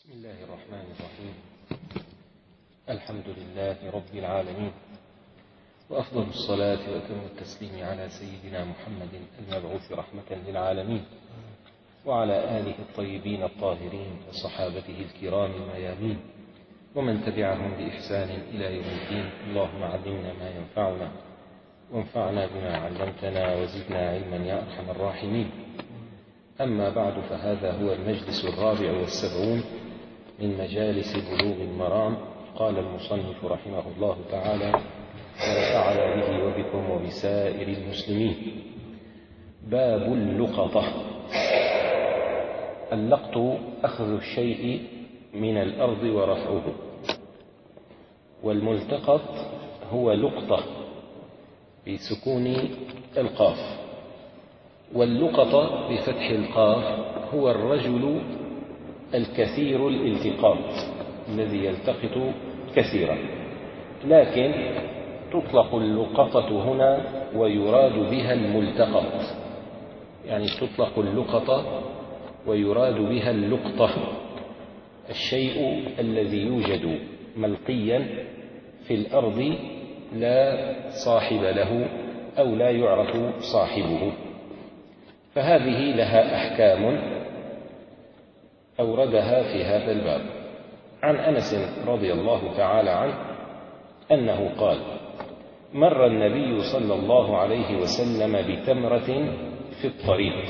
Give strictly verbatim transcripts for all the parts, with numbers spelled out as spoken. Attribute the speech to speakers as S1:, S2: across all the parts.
S1: بسم الله الرحمن الرحيم. الحمد لله رب العالمين، وأفضل الصلاة وأتم التسليم على سيدنا محمد المبعوث رحمة للعالمين، وعلى آله الطيبين الطاهرين وصحابته الكرام الميامين، ومن تبعهم بإحسان إلى يوم الدين. اللهم علمنا ما ينفعنا وانفعنا بما علمتنا وزدنا علما يا أرحم الراحمين. أما بعد، فهذا هو المجلس الرابع والسبعون من مجالس بلوغ المرام. قال المصنف رحمه الله تعالى: ونفعنا به وبكم وبسائر المسلمين. باب اللقطة. اللقط أخذ الشيء من الأرض ورفعه، والملتقط هو لقطة بسكون القاف، واللقطة بفتح القاف هو الرجل الكثير الالتقاط الذي يلتقط كثيرا، لكن تطلق اللقطة هنا ويراد بها الملتقط، يعني تطلق اللقطة ويراد بها اللقطة، الشيء الذي يوجد ملقيا في الأرض لا صاحب له أو لا يعرف صاحبه. فهذه لها أحكام أوردها في هذا الباب. عن أنس رضي الله تعالى عنه أنه قال: مر النبي صلى الله عليه وسلم بتمرة في الطريق،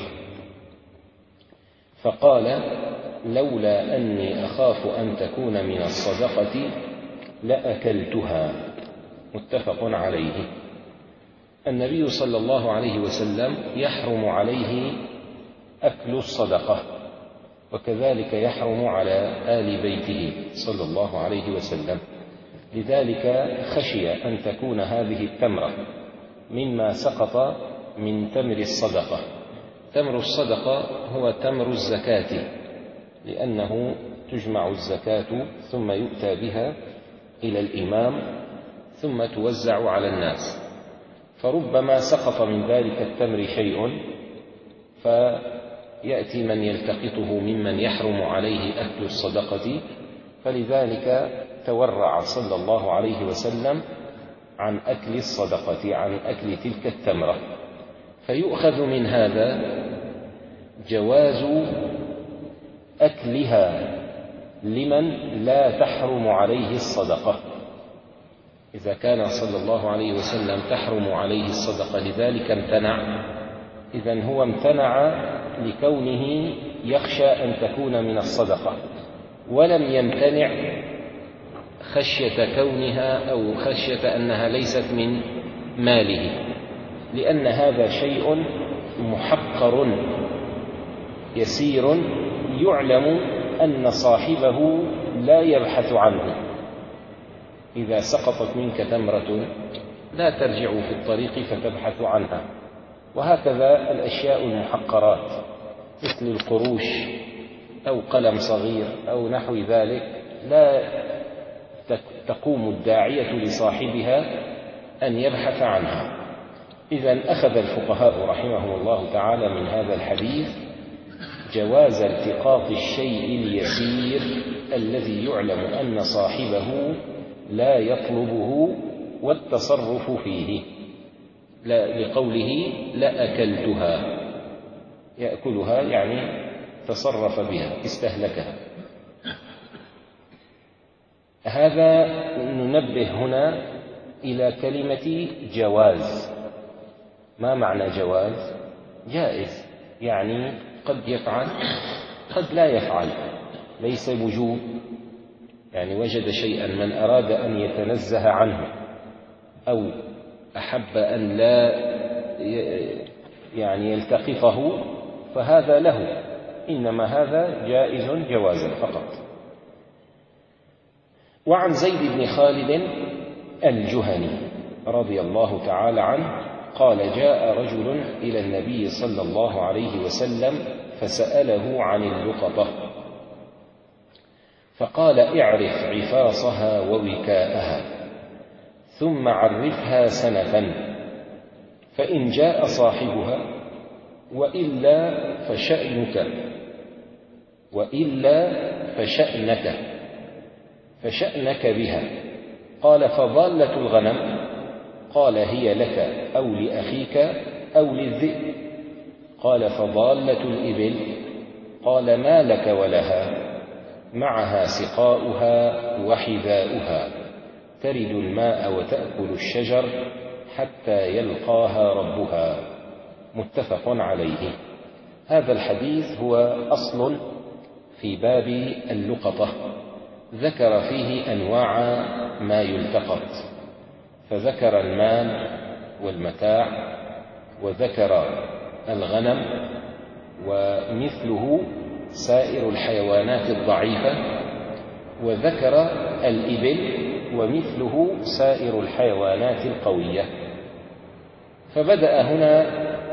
S1: فقال: لولا أني أخاف أن تكون من الصدقة لأكلتها. متفق عليه. النبي صلى الله عليه وسلم يحرم عليه أكل الصدقة، وكذلك يحرم على آل بيته صلى الله عليه وسلم، لذلك خشي أن تكون هذه التمرة مما سقط من تمر الصدقة. تمر الصدقة هو تمر الزكاة، لأنه تجمع الزكاة ثم يؤتى بها إلى الإمام ثم توزع على الناس، فربما سقط من ذلك التمر شيء فيأتي من يلتقطه ممن يحرم عليه أكل الصدقة، فلذلك تورع صلى الله عليه وسلم عن أكل الصدقة، عن أكل تلك التمرة. فيؤخذ من هذا جواز أكلها لمن لا تحرم عليه الصدقة. إذا كان صلى الله عليه وسلم تحرم عليه الصدقة لذلك امتنع، إذن هو امتنع لكونه يخشى أن تكون من الصدقة، ولم يمتنع خشية كونها أو خشية أنها ليست من ماله، لأن هذا شيء محقر يسير يعلم أن صاحبه لا يبحث عنه. إذا سقطت منك تمرة لا ترجع في الطريق فتبحث عنها. وهكذا الأشياء المحقرات مثل القروش أو قلم صغير أو نحو ذلك لا تقوم الداعية لصاحبها أن يبحث عنها. إذن أخذ الفقهاء رحمهم الله تعالى من هذا الحديث جواز التقاط الشيء اليسير الذي يعلم أن صاحبه لا يطلبه والتصرف فيه، لا لقوله لأكلتها، يأكلها يعني تصرف بها، استهلكها. هذا ننبه هنا إلى كلمة جواز. ما معنى جواز؟ جائز، يعني قد يفعل قد لا يفعل، ليس وجوب. يعني وجد شيئا من أراد أن يتنزه عنه أو أحب أن لا يعني يلتقطه فهذا له، إنما هذا جائز جوازا فقط. وعن زيد بن خالد الجهني رضي الله تعالى عنه قال: جاء رجل إلى النبي صلى الله عليه وسلم فسأله عن اللقطة، فقال: اعرف عفاصها ووكاءها، ثم عرفها سنفا، فإن جاء صاحبها وإلا فشأنك، وإلا فشأنك فشأنك بها. قال فضالة الغنم؟ قال هي لك أو لأخيك أو للذئب. قال فضالة الإبل؟ قال ما لك ولها؟ معها سقاؤها وحذاؤها، ترد الماء وتأكل الشجر حتى يلقاها ربها. متفق عليه. هذا الحديث هو أصل في باب اللقطة، ذكر فيه أنواع ما يلتقط، فذكر المال والمتاع، وذكر الغنم، ومثله سائر الحيوانات الضعيفة، وذكر الإبل، ومثله سائر الحيوانات القوية. فبدأ هنا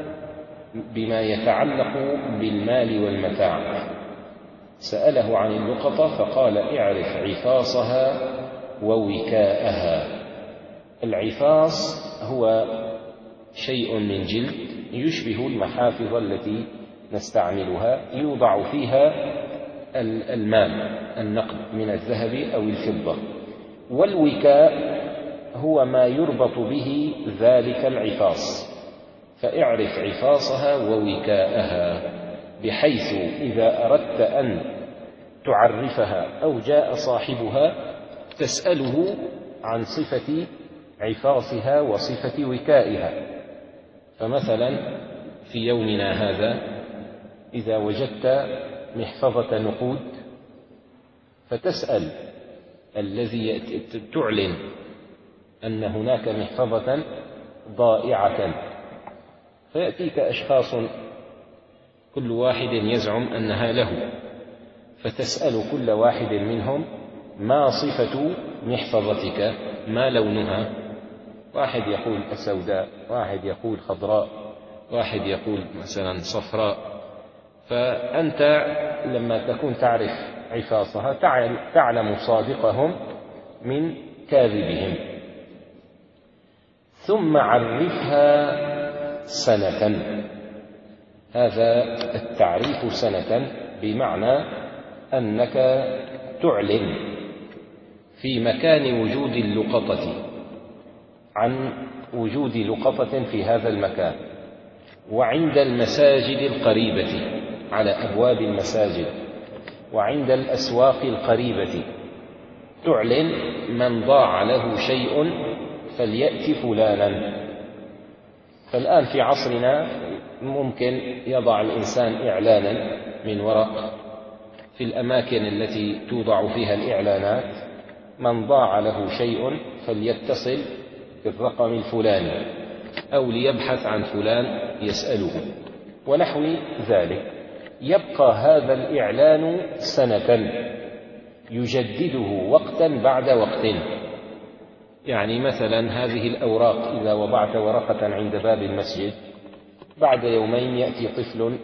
S1: بما يتعلق بالمال والمتاع، سأله عن اللقطة فقال اعرف عفاصها ووكاءها. العفاص هو شيء من جلد يشبه المحافظ التي نستعملها، يوضع فيها المال النقد من الذهب أو الفضة. والوكاء هو ما يربط به ذلك العفاص، فاعرف عفاصها ووكاءها، بحيث إذا أردت أن تعرفها أو جاء صاحبها تسأله عن صفة عفاصها وصفة وكائها. فمثلا في يومنا هذا إذا وجدت محفظة نقود فتسأل الذي تعلن أن هناك محفظة ضائعة، فيأتيك أشخاص كل واحد يزعم أنها له، فتسأل كل واحد منهم ما صفة محفظتك، ما لونها؟ واحد يقول السوداء، واحد يقول خضراء، واحد يقول مثلا صفراء. فأنت لما تكون تعرف عفاصها تعلم صادقهم من كاذبهم. ثم عرفها سنة، هذا التعريف سنة بمعنى أنك تعلن في مكان وجود اللقطة عن وجود لقطة في هذا المكان، وعند المساجد القريبة على أبواب المساجد، وعند الأسواق القريبة تعلن من ضاع له شيء فليأتي فلانا. فالآن في عصرنا ممكن يضع الإنسان إعلانا من ورق في الأماكن التي توضع فيها الإعلانات: من ضاع له شيء فليتصل بالرقم الفلاني، أو ليبحث عن فلان يسأله، ونحو ذلك. يبقى هذا الإعلان سنة يجدده وقتا بعد وقت. يعني مثلا هذه الأوراق إذا وضعت ورقة عند باب المسجد بعد يومين يأتي طفل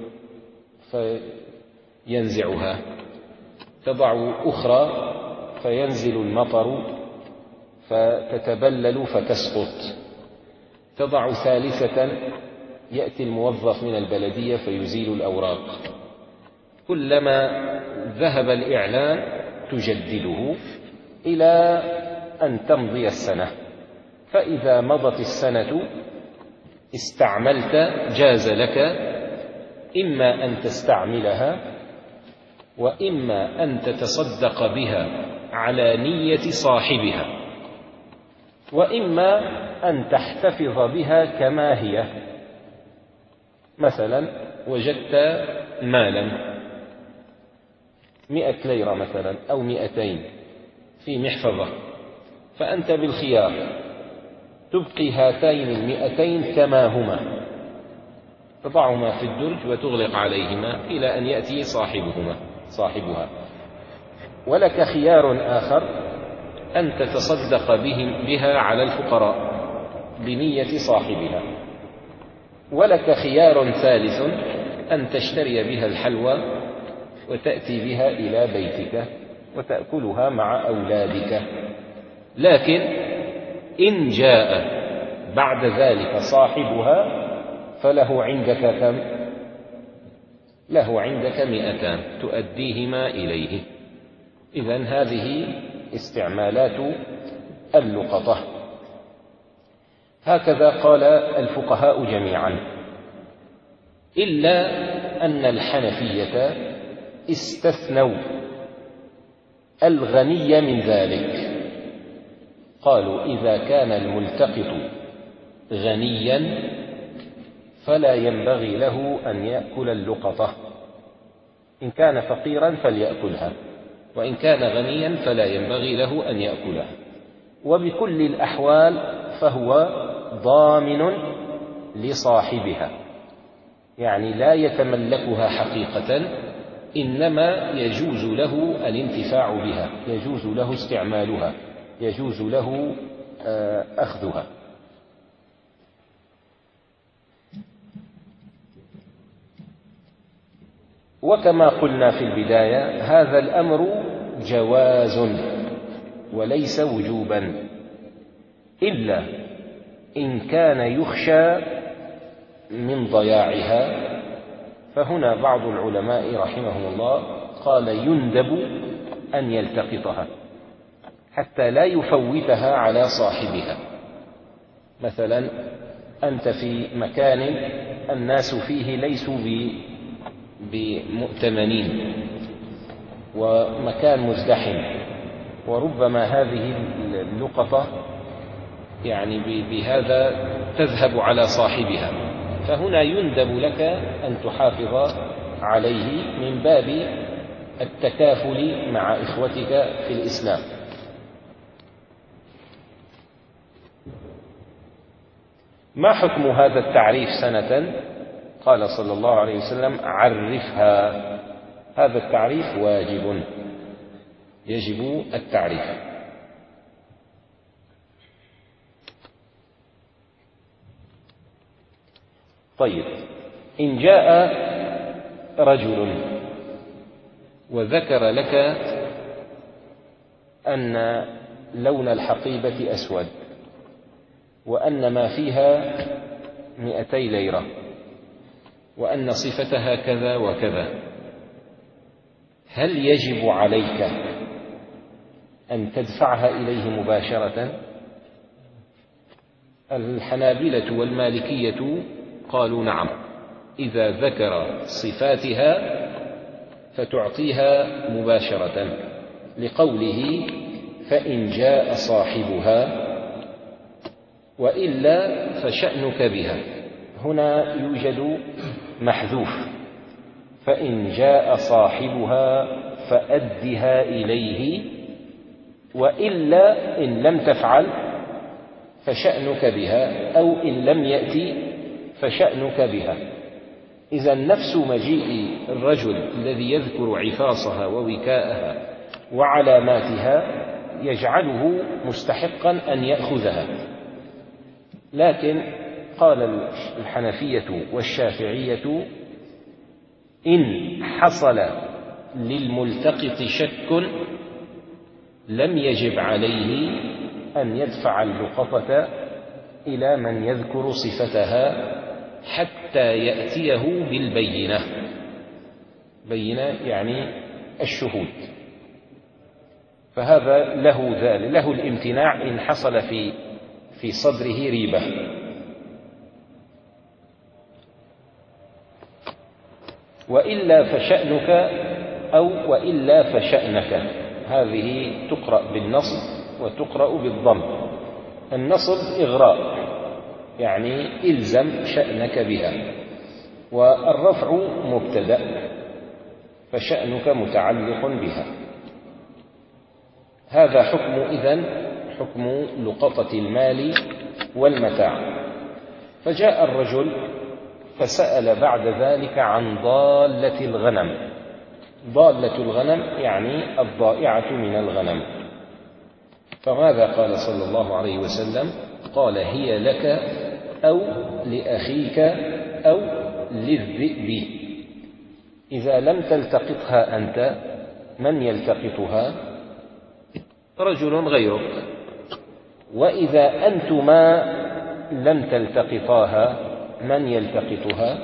S1: فينزعها، تضع أخرى فينزل المطر فتتبلل فتسقط، تضع ثالثة يأتي الموظف من البلدية فيزيل الأوراق. كلما ذهب الإعلان تجدده إلى أن تمضي السنة، فإذا مضت السنة استعملت جاز لك إما أن تستعملها، وإما أن تتصدق بها على نية صاحبها، وإما أن تحتفظ بها كما هي. مثلا وجدت مالا مئة ليرة مثلا أو مئتين في محفظة، فأنت بالخيار تبقي هاتين المئتين كما هما، تضعهما في الدرج وتغلق عليهما إلى أن يأتي صاحبهما صاحبها. ولك خيار آخر أن تتصدق بهم بها على الفقراء بنية صاحبها. ولك خيار ثالث أن تشتري بها الحلوى وتأتي بها إلى بيتك وتأكلها مع أولادك. لكن إن جاء بعد ذلك صاحبها فله عندك كم؟ له عندك مئتان تؤديهما إليه. إذن هذه استعمالات اللقطة. هكذا قال الفقهاء جميعا، إلا أن الحنفية استثنوا الغني من ذلك، قالوا إذا كان الملتقط غنيا فلا ينبغي له أن يأكل اللقطة، إن كان فقيرا فليأكلها، وإن كان غنيا فلا ينبغي له أن يأكلها. وبكل الأحوال فهو ضامن لصاحبها، يعني لا يتملكها حقيقة، إنما يجوز له الانتفاع بها، يجوز له استعمالها، يجوز له أخذها. وكما قلنا في البداية هذا الأمر جواز وليس وجوبا، إلا إن كان يخشى من ضياعها، فهنا بعض العلماء رحمهم الله قال يندب أن يلتقطها حتى لا يفوتها على صاحبها. مثلا أنت في مكان الناس فيه ليسوا بمؤتمنين ومكان مزدحم، وربما هذه اللقطة يعني بهذا تذهب على صاحبها، فهنا يندب لك أن تحافظ عليه من باب التكافل مع إخوتك في الإسلام. ما حكم هذا التعريف سنة؟ قال صلى الله عليه وسلم عرفها. هذا التعريف واجب، يجب التعريف. طيب، إن جاء رجل وذكر لك أن لون الحقيبة أسود وأن ما فيها مئتي ليرة وأن صفتها كذا وكذا، هل يجب عليك أن تدفعها إليه مباشرة؟ الحنابلة والمالكية قالوا نعم، إذا ذكر صفاتها فتعطيها مباشرة، لقوله فإن جاء صاحبها وإلا فشأنك بها. هنا يوجد محذوف، فإن جاء صاحبها فأدها إليه، وإلا إن لم تفعل فشأنك بها، أو إن لم يأتي فشأنك بها. إذا نفس مجيء الرجل الذي يذكر عفاصها ووكاءها وعلاماتها يجعله مستحقا أن يأخذها، لكن قال الحنفية والشافعية إن حصل للملتقط شك لم يجب عليه أن يدفع اللقطة إلى من يذكر صفتها حتى يأتيه بالبينة. بينة يعني الشهود، فهذا له ذلك له الامتناع إن حصل في في صدره ريبة. وإلا فشأنك أو وإلا فشأنك، هذه تقرأ بالنصب وتقرأ بالضم. النصب إغراء يعني إلزم شأنك بها، والرفع مبتدأ فشأنك متعلق بها. هذا حكم إذن حكم لقطة المال والمتاع. فجاء الرجل فسأل بعد ذلك عن ضالة الغنم. ضالة الغنم يعني الضائعة من الغنم. فماذا قال صلى الله عليه وسلم؟ قال هي لك أو لأخيك أو للذئب. إذا لم تلتقطها أنت من يلتقطها؟ رجل غيرك. وإذا أنتما لم تلتقطاها من يلتقطها؟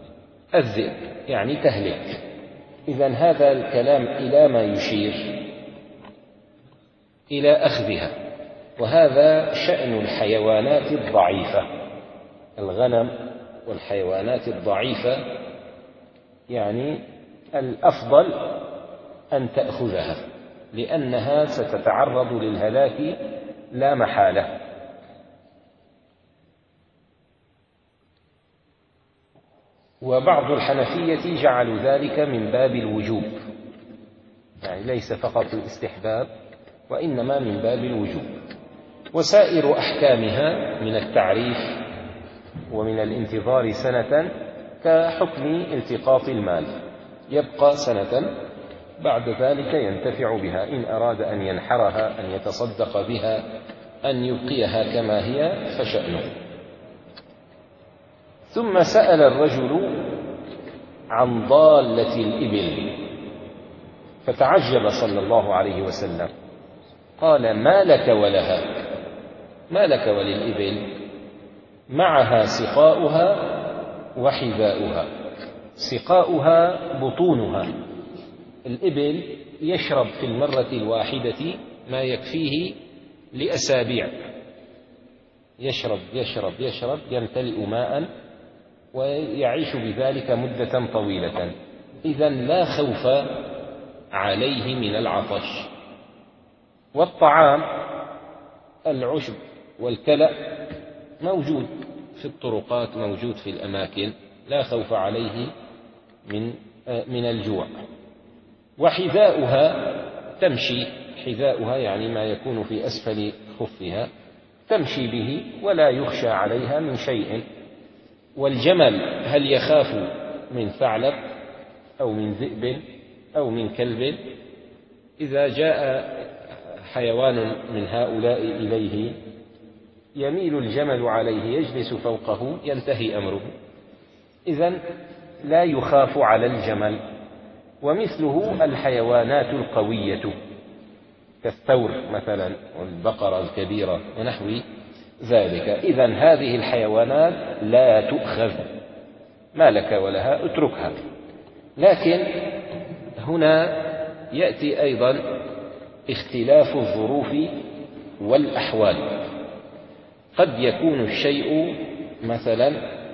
S1: الذئب، يعني تهلك. إذن هذا الكلام إلى ما يشير؟ إلى أخذها. وهذا شأن الحيوانات الضعيفة، الغنم والحيوانات الضعيفة، يعني الأفضل أن تأخذها لأنها ستتعرض للهلاك لا محالة. وبعض الحنفية جعلوا ذلك من باب الوجوب، يعني ليس فقط الاستحباب وإنما من باب الوجوب. وسائر أحكامها من التعريف ومن الانتظار سنة كحكم التقاط المال، يبقى سنة، بعد ذلك ينتفع بها إن أراد أن ينحرها، أن يتصدق بها، أن يبقيها كما هي فشأنه. ثم سأل الرجل عن ضالة الإبل فتعجب صلى الله عليه وسلم، قال: ما لك ولها؟ ما لك وللإبل؟ معها سقاؤها وحذاؤها. سقاؤها بطونها، الإبل يشرب في المرة الواحدة ما يكفيه لأسابيع، يشرب يشرب يشرب يمتلئ ماء ويعيش بذلك مدة طويلة، إذن لا خوف عليه من العطش. والطعام العشب والكلأ موجود في الطرقات، موجود في الأماكن، لا خوف عليه من من الجوع. وحذاؤها تمشي، حذاؤها يعني ما يكون في أسفل خفها، تمشي به ولا يخشى عليها من شيء. والجمل هل يخاف من ثعلب أو من ذئب أو من كلب؟ إذا جاء حيوان من هؤلاء إليه يميل الجمل عليه، يجلس فوقه، ينتهي أمره. إذن لا يخاف على الجمل. ومثله الحيوانات القوية كالثور مثلا والبقرة الكبيرة ونحو ذلك. إذن هذه الحيوانات لا تؤخذ، ما لك ولها، اتركها. لكن هنا يأتي أيضا اختلاف الظروف والأحوال. قد يكون الشيء مثلا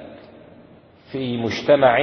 S1: في مجتمع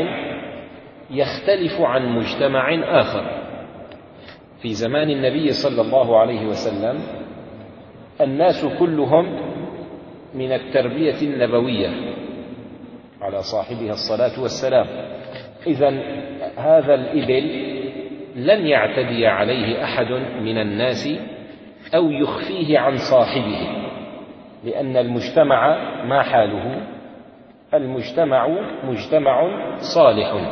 S1: يختلف عن مجتمع آخر. في زمان النبي صلى الله عليه وسلم الناس كلهم من التربية النبوية على صاحبها الصلاة والسلام، إذن هذا الإبل لن يعتدي عليه أحد من الناس أو يخفيه عن صاحبه، لأن المجتمع ما حاله؟ المجتمع مجتمع صالح،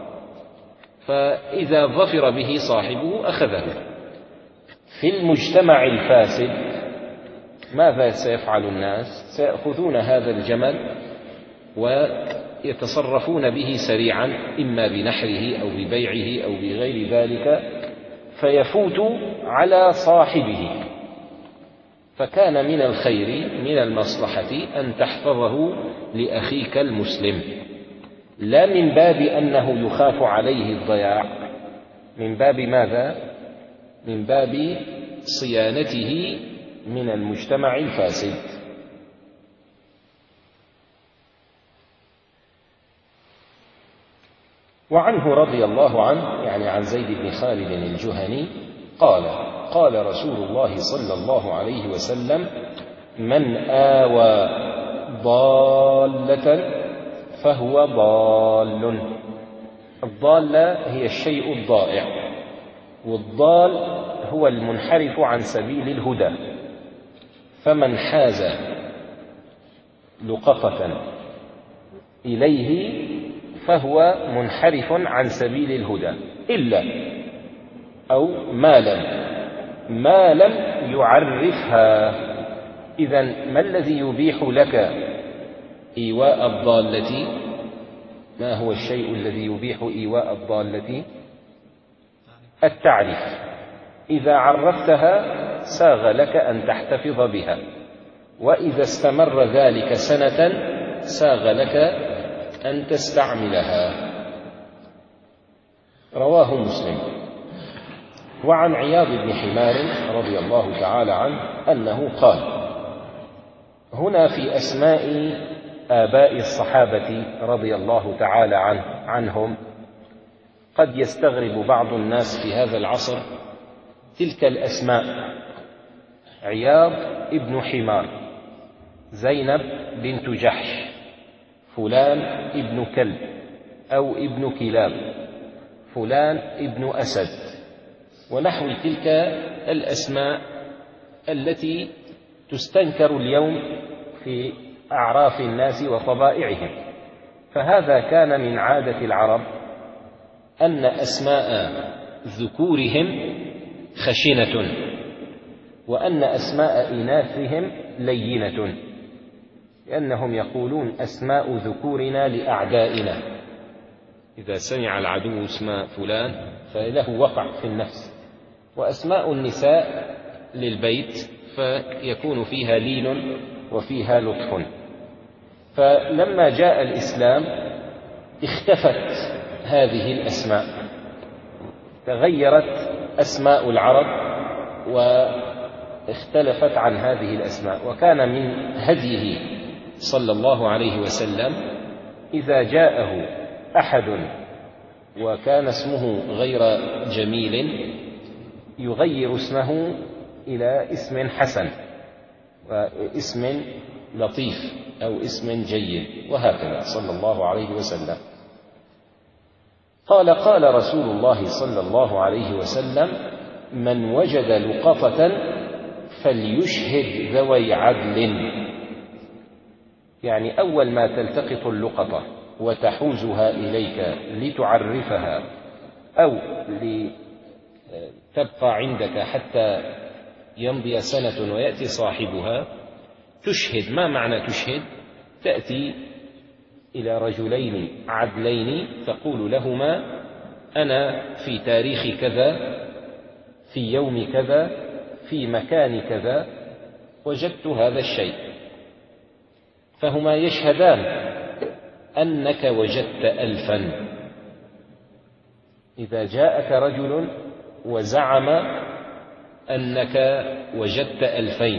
S1: فإذا ظفر به صاحبه أخذه. في المجتمع الفاسد ماذا سيفعل الناس؟ سيأخذون هذا الجمل ويتصرفون به سريعا، إما بنحره أو ببيعه أو بغير ذلك، فيفوت على صاحبه. فكان من الخير، من المصلحة أن تحفظه لأخيك المسلم، لا من باب أنه يخاف عليه الضياع، من باب ماذا؟ من باب صيانته من المجتمع الفاسد. وعنه رضي الله عنه، يعني عن زيد بن خالد الجهني قال: قال رسول الله صلى الله عليه وسلم: من آوى ضالة فهو ضال. الضالة هي الشيء الضائع، والضال هو المنحرف عن سبيل الهدى. فمن حاز لقطة إليه فهو منحرف عن سبيل الهدى، إلا أو ما لم ما لم يعرفها. إذن ما الذي يبيح لك إيواء الضالة؟ ما هو الشيء الذي يبيح إيواء الضالة؟ التعريف. إذا عرفتها ساغ لك أن تحتفظ بها، وإذا استمر ذلك سنة ساغ لك أن تستعملها. رواه مسلم. وعن عياض بن حمار رضي الله تعالى عنه أنه قال: هنا في أسماء آباء الصحابة رضي الله تعالى عنه عنهم قد يستغرب بعض الناس في هذا العصر تلك الأسماء: عياض ابن حمار، زينب بنت جحش، فلان ابن كلب أو ابن كلاب، فلان ابن أسد، ونحو تلك الأسماء التي تستنكر اليوم في أعراف الناس وطبائعهم. فهذا كان من عادة العرب أن أسماء ذكورهم خشنة، وأن أسماء إناثهم لينة، لأنهم يقولون: أسماء ذكورنا لأعدائنا. إذا سمع العدو اسم فلان فله وقع في النفس، وأسماء النساء للبيت فيكون فيها لين وفيها لطف. فلما جاء الإسلام اختفت هذه الأسماء، تغيرت أسماء العرب واختلفت عن هذه الأسماء. وكان من هديه صلى الله عليه وسلم إذا جاءه أحد وكان اسمه غير جميل يغير اسمه إلى اسم حسن واسم لطيف أو اسم جيد، وهكذا صلى الله عليه وسلم. قال: قال رسول الله صلى الله عليه وسلم: من وجد لقطة فليشهد ذوي عدل. يعني أول ما تلتقط اللقطة وتحوزها إليك لتعرفها أو لتبقى عندك حتى يمضي سنة ويأتي صاحبها، تشهد. ما معنى تشهد؟ تأتي إلى رجلين عدلين تقول لهما: أنا في تاريخ كذا في يوم كذا في مكان كذا وجدت هذا الشيء، فهما يشهدان أنك وجدت ألفا. إذا جاءك رجل وزعم أنك وجدت ألفين،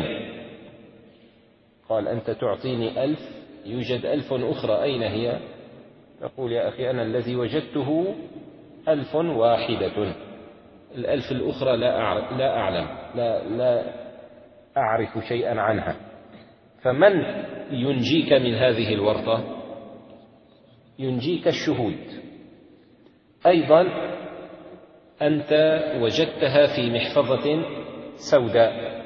S1: قال: أنت تعطيني ألف، يوجد ألف أخرى، أين هي؟ تقول: يا أخي أنا الذي وجدته ألف واحدة، الألف الأخرى لا أعلم لا, أعلم لا, لا أعرف شيئا عنها. فمن ينجيك من هذه الورطة؟ ينجيك الشهود. أيضا أنت وجدتها في محفظة سوداء،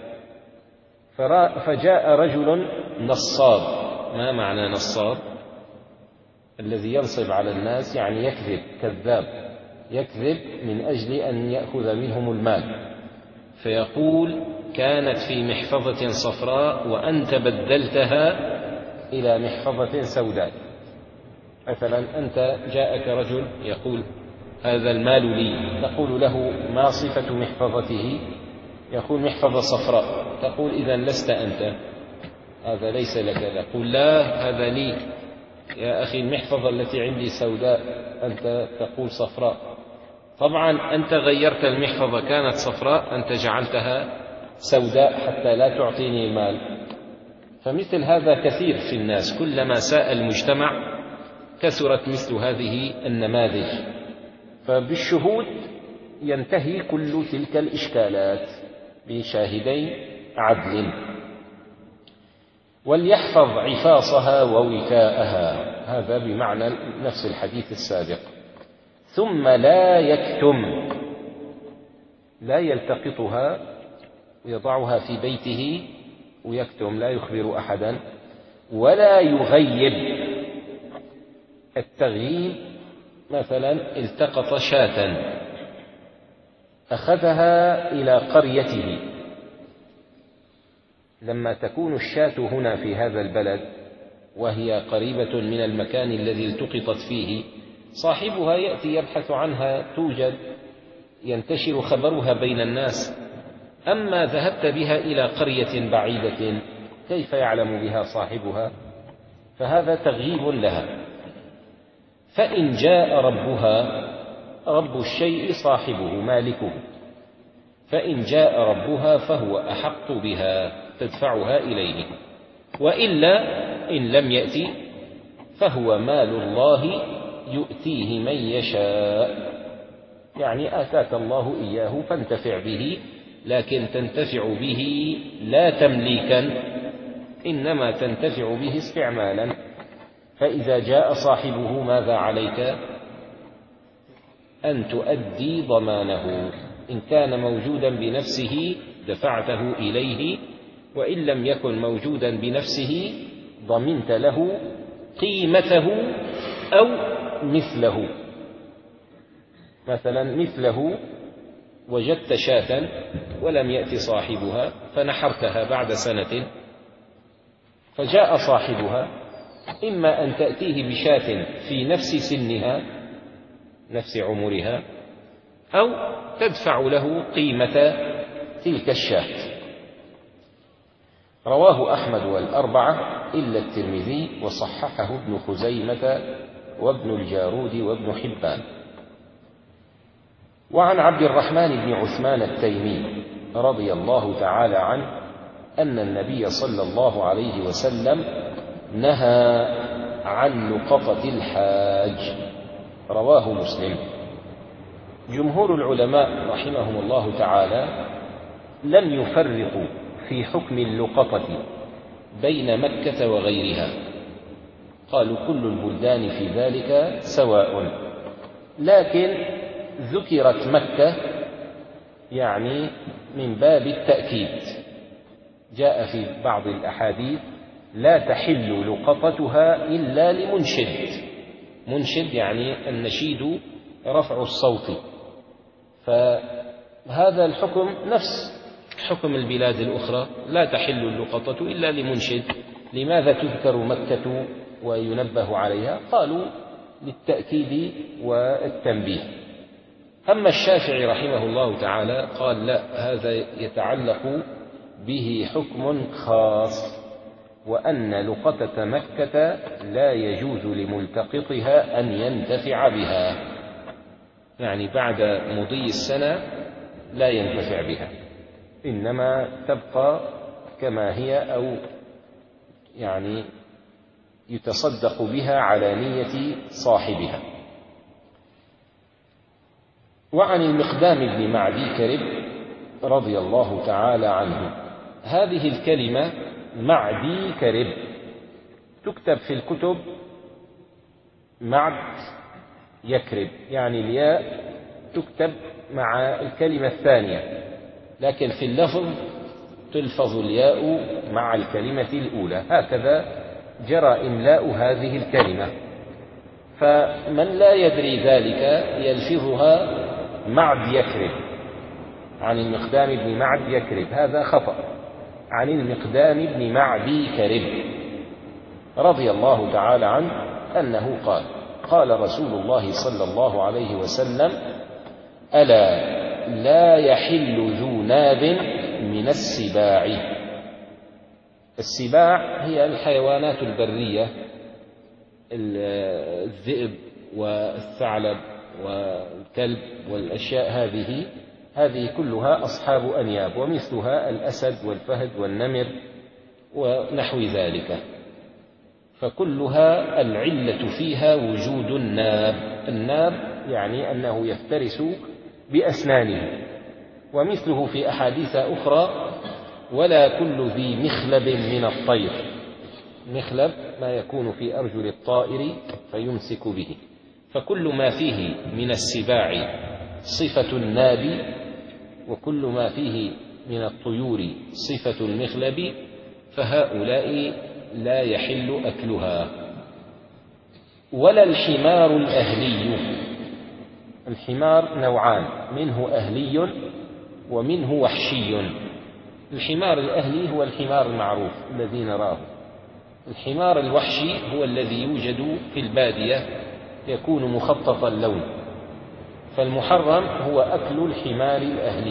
S1: فجاء رجل نصاب. ما معنى نصاب؟ الذي ينصب على الناس، يعني يكذب، كذاب، يكذب من أجل أن يأخذ منهم المال، فيقول: كانت في محفظة صفراء وأنت بدلتها إلى محفظة سوداء. مثلا أنت جاءك رجل يقول: هذا المال لي، تقول له: ما صفة محفظته؟ يقول: محفظة صفراء. تقول: إذن لست أنت، هذا ليس لك. يقول: لا، هذا لي. يا أخي المحفظة التي عندي سوداء، أنت تقول صفراء. طبعا أنت غيرت المحفظة، كانت صفراء أنت جعلتها سوداء حتى لا تعطيني المال. فمثل هذا كثير في الناس، كلما ساء المجتمع كثرت مثل هذه النماذج. فبالشهود ينتهي كل تلك الإشكالات بشاهدين عدل. وليحفظ عفاصها ووكاءها، هذا بمعنى نفس الحديث السابق. ثم لا يكتم، لا يلتقطها ويضعها في بيته ويكتم، لا يخبر أحدا. ولا يغيب. التغييب مثلا التقط شاة أخذها إلى قريته، لما تكون الشاة هنا في هذا البلد وهي قريبة من المكان الذي التقطت فيه، صاحبها يأتي يبحث عنها، توجد، ينتشر خبرها بين الناس. أما ذهبت بها إلى قرية بعيدة كيف يعلم بها صاحبها؟ فهذا تغييب لها. فإن جاء ربها، رب الشيء صاحبه مالكه، فإن جاء ربها فهو أحق بها تدفعها إليه، وإلا إن لم يأتي فهو مال الله يؤتيه من يشاء، يعني آتاك الله إياه فانتفع به، لكن تنتفع به لا تمليكا، إنما تنتفع به استعمالا. فإذا جاء صاحبه ماذا عليك؟ أن تؤدي ضمانه، إن كان موجودا بنفسه دفعته إليه، وإن لم يكن موجودا بنفسه ضمنت له قيمته أو مثله. مثلا مثله وجدت شاة ولم يأت صاحبها فنحرتها بعد سنة، فجاء صاحبها، إما أن تأتيه بشاة في نفس سنها نفس عمرها، أو تدفع له قيمة تلك الشاة. رواه أحمد والأربعة إلا الترمذي، وصححه ابن خزيمة وابن الجارود وابن حبان. وعن عبد الرحمن بن عثمان التيمي رضي الله تعالى عنه أن النبي صلى الله عليه وسلم نهى عن لقطة الحاج، رواه مسلم. جمهور العلماء رحمهم الله تعالى لم يفرقوا في حكم اللقطة بين مكة وغيرها، قالوا كل البلدان في ذلك سواء، لكن ذكرت مكة يعني من باب التأكيد. جاء في بعض الأحاديث لا تحل لقطتها إلا لمنشد، منشد يعني النشيد رفع الصوت، فهذا الحكم نفس حكم البلاد الأخرى، لا تحل اللقطة إلا لمنشد. لماذا تذكر مكة وينبه عليها؟ قالوا للتأكيد والتنبيه. أما الشافعي رحمه الله تعالى قال لا، هذا يتعلق به حكم خاص، وأن لقطة مكة لا يجوز لملتقطها أن ينتفع بها، يعني بعد مضي السنة لا ينتفع بها، إنما تبقى كما هي، أو يعني يتصدق بها على نية صاحبها. وعن المقدام بن معدي كرب رضي الله تعالى عنه، هذه الكلمة معدي كرب تكتب في الكتب معد يكرب، يعني الياء تكتب مع الكلمة الثانية، لكن في اللفظ تلفظ الياء مع الكلمة الأولى. هكذا جرى إملاء هذه الكلمة، فمن لا يدري ذلك يلفظها معد يكرب عن المقدام بن معد يكرب، هذا خطأ، عن المقدام بن معدي كرب رضي الله تعالى عنه أنه قال قال رسول الله صلى الله عليه وسلم: ألا لا يحل ذو ناب من السباع. السباع هي الحيوانات البرية، الذئب والثعلب والكلب والأشياء هذه هذه كلها أصحاب أنياب، ومثلها الأسد والفهد والنمر ونحو ذلك، فكلها العلة فيها وجود الناب. الناب يعني أنه يفترس بأسنانه، ومثله في أحاديث أخرى: ولا كل ذي مخلب من الطير. مخلب ما يكون في أرجل الطائر فيمسك به، فكل ما فيه من السباع صفة الناب، وكل ما فيه من الطيور صفة المخلب، فهؤلاء لا يحل أكلها. ولا الحمار الأهلي. الحمار نوعان، منه أهلي ومنه وحشي. الحمار الأهلي هو الحمار المعروف الذي نراه. الحمار الوحشي هو الذي يوجد في البادية، يكون مخطط اللون، فالمحرم هو أكل الحمار الأهلي.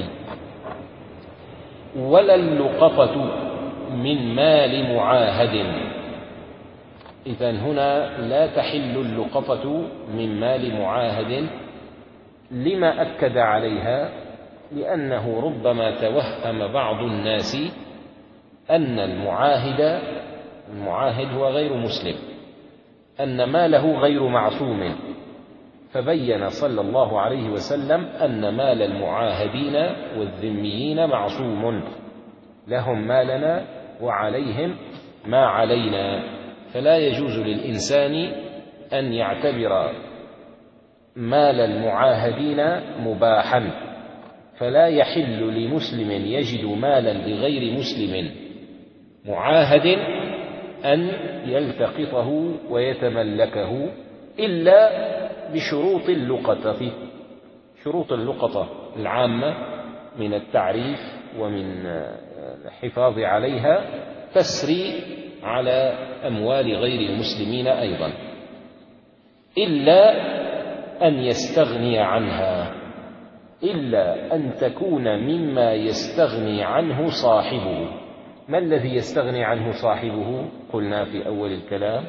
S1: ولا اللقطة من مال معاهد. إذن هنا لا تحل اللقطة من مال معاهد. لما أكد عليها؟ لأنه ربما توهم بعض الناس أن المعاهد المعاهد هو غير مسلم، أن ماله غير معصوم، فبين صلى الله عليه وسلم أن مال المعاهدين والذميين معصوم، لهم مالنا وعليهم ما علينا، فلا يجوز للإنسان أن يعتبر مال المعاهدين مباحا، فلا يحل لمسلم يجد مالا لغير مسلم معاهد أن يلتقطه ويتملكه إلا بشروط اللقطة. شروط اللقطة العامة من التعريف ومن الحفاظ عليها تسري على أموال غير المسلمين أيضا، إلا أن يستغني عنها، إلا أن تكون مما يستغني عنه صاحبه. ما الذي يستغني عنه صاحبه؟ قلنا في أول الكلام